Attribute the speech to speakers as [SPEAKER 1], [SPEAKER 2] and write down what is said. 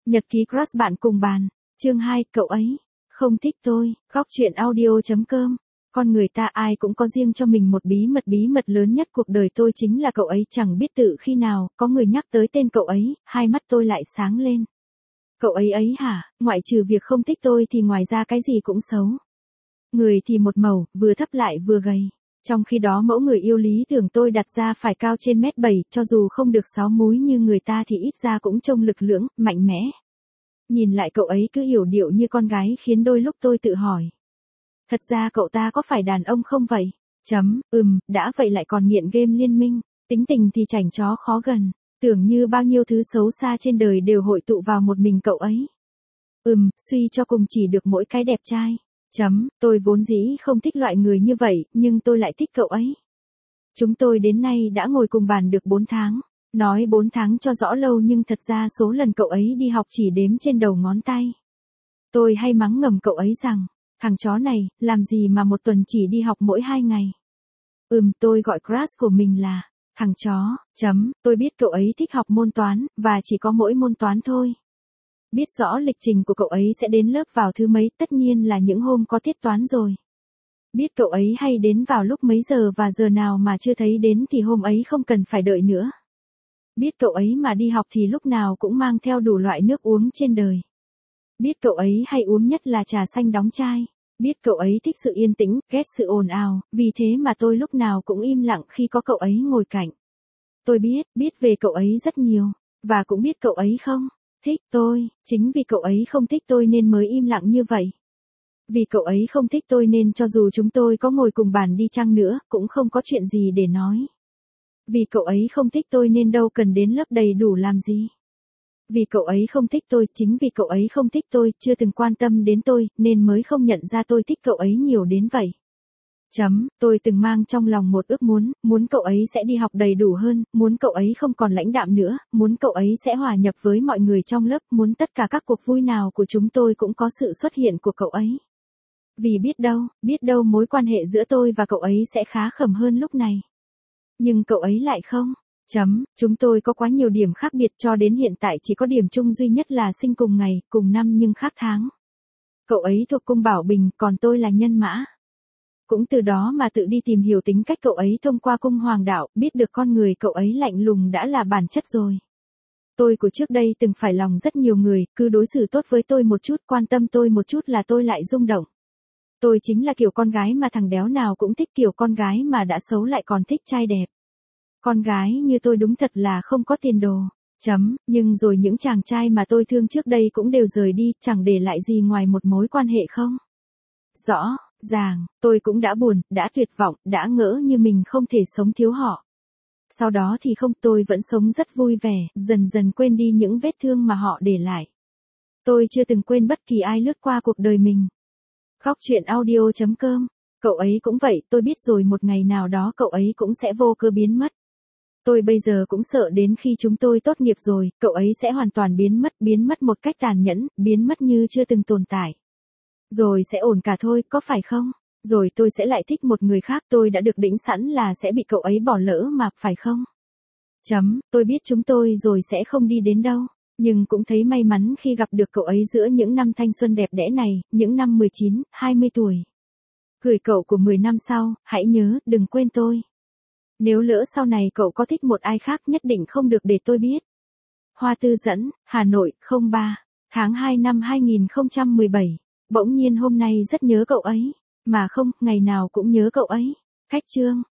[SPEAKER 1] Nhật ký crush bạn cùng bàn. Chương 2, cậu ấy không thích tôi. Góc truyện audio.com. Con người ta ai cũng có riêng cho mình một bí mật lớn nhất cuộc đời tôi chính là cậu ấy. Chẳng biết tự khi nào, có người nhắc tới tên cậu ấy, hai mắt tôi lại sáng lên. Cậu ấy ấy hả, ngoại trừ việc không thích tôi thì ngoài ra cái gì cũng xấu. Người thì một màu, vừa thấp lại vừa gầy. Trong khi đó mẫu người yêu lý tưởng tôi đặt ra phải cao trên 1m7, cho dù không được 6 múi như người ta thì ít ra cũng trông lực lưỡng, mạnh mẽ. Nhìn lại cậu ấy cứ hiểu điệu như con gái khiến đôi lúc tôi tự hỏi. Thật ra cậu ta có phải đàn ông không vậy? Đã vậy lại còn nghiện game Liên Minh, tính tình thì chảnh chó khó gần, tưởng như bao nhiêu thứ xấu xa trên đời đều hội tụ vào một mình cậu ấy. Suy cho cùng chỉ được mỗi cái đẹp trai. Tôi vốn dĩ không thích loại người như vậy, nhưng tôi lại thích cậu ấy. Chúng tôi đến nay đã ngồi cùng bàn được 4 tháng. Nói 4 tháng cho rõ lâu nhưng thật ra số lần cậu ấy đi học chỉ đếm trên đầu ngón tay. Tôi hay mắng ngầm cậu ấy rằng, thằng chó này, làm gì mà một tuần chỉ đi học mỗi 2 ngày. Tôi gọi crush của mình là, thằng chó. Tôi biết cậu ấy thích học môn toán, và chỉ có mỗi môn toán thôi. Biết rõ lịch trình của cậu ấy sẽ đến lớp vào thứ mấy, tất nhiên là những hôm có tiết toán rồi. Biết cậu ấy hay đến vào lúc mấy giờ và giờ nào mà chưa thấy đến thì hôm ấy không cần phải đợi nữa. Biết cậu ấy mà đi học thì lúc nào cũng mang theo đủ loại nước uống trên đời. Biết cậu ấy hay uống nhất là trà xanh đóng chai. Biết cậu ấy thích sự yên tĩnh, ghét sự ồn ào, vì thế mà tôi lúc nào cũng im lặng khi có cậu ấy ngồi cạnh. Tôi biết về cậu ấy rất nhiều, và cũng biết cậu ấy không thích tôi, chính vì cậu ấy không thích tôi nên mới im lặng như vậy. Vì cậu ấy không thích tôi nên cho dù chúng tôi có ngồi cùng bàn đi chăng nữa, cũng không có chuyện gì để nói. Vì cậu ấy không thích tôi nên đâu cần đến lớp đầy đủ làm gì. Vì cậu ấy không thích tôi, chính vì cậu ấy không thích tôi, chưa từng quan tâm đến tôi, nên mới không nhận ra tôi thích cậu ấy nhiều đến vậy. Tôi từng mang trong lòng một ước muốn cậu ấy sẽ đi học đầy đủ hơn, muốn cậu ấy không còn lãnh đạm nữa, muốn cậu ấy sẽ hòa nhập với mọi người trong lớp, muốn tất cả các cuộc vui nào của chúng tôi cũng có sự xuất hiện của cậu ấy. Vì biết đâu mối quan hệ giữa tôi và cậu ấy sẽ khá khẩm hơn lúc này. Nhưng cậu ấy lại không. Chúng tôi có quá nhiều điểm khác biệt cho đến hiện tại chỉ có điểm chung duy nhất là sinh cùng ngày, cùng năm nhưng khác tháng. Cậu ấy thuộc cung Bảo Bình, còn tôi là Nhân Mã. Cũng từ đó mà tự đi tìm hiểu tính cách cậu ấy thông qua cung Hoàng Đạo, biết được con người cậu ấy lạnh lùng đã là bản chất rồi. Tôi của trước đây từng phải lòng rất nhiều người, cứ đối xử tốt với tôi một chút, quan tâm tôi một chút là tôi lại rung động. Tôi chính là kiểu con gái mà thằng đéo nào cũng thích, kiểu con gái mà đã xấu lại còn thích trai đẹp. Con gái như tôi đúng thật là không có tiền đồ. Nhưng rồi những chàng trai mà tôi thương trước đây cũng đều rời đi, chẳng để lại gì ngoài một mối quan hệ không. Rõ ràng, tôi cũng đã buồn, đã tuyệt vọng, đã ngỡ như mình không thể sống thiếu họ. Sau đó thì không, tôi vẫn sống rất vui vẻ, dần dần quên đi những vết thương mà họ để lại. Tôi chưa từng quên bất kỳ ai lướt qua cuộc đời mình. Góc truyện audio.com. Cậu ấy cũng vậy, tôi biết rồi một ngày nào đó cậu ấy cũng sẽ vô cớ biến mất. Tôi bây giờ cũng sợ đến khi chúng tôi tốt nghiệp rồi, cậu ấy sẽ hoàn toàn biến mất một cách tàn nhẫn, biến mất như chưa từng tồn tại. Rồi sẽ ổn cả thôi, có phải không? Rồi tôi sẽ lại thích một người khác, tôi đã được định sẵn là sẽ bị cậu ấy bỏ lỡ mà, phải không? Tôi biết chúng tôi rồi sẽ không đi đến đâu, nhưng cũng thấy may mắn khi gặp được cậu ấy giữa những năm thanh xuân đẹp đẽ này, những năm 19, 20 tuổi. Gửi cậu của 10 năm sau, hãy nhớ, đừng quên tôi. Nếu lỡ sau này cậu có thích một ai khác nhất định không được để tôi biết. Hoa Tư Dẫn, Hà Nội, 03, tháng 2 năm 2017. Bỗng nhiên hôm nay rất nhớ cậu ấy. Mà không, ngày nào cũng nhớ cậu ấy. Khách chương.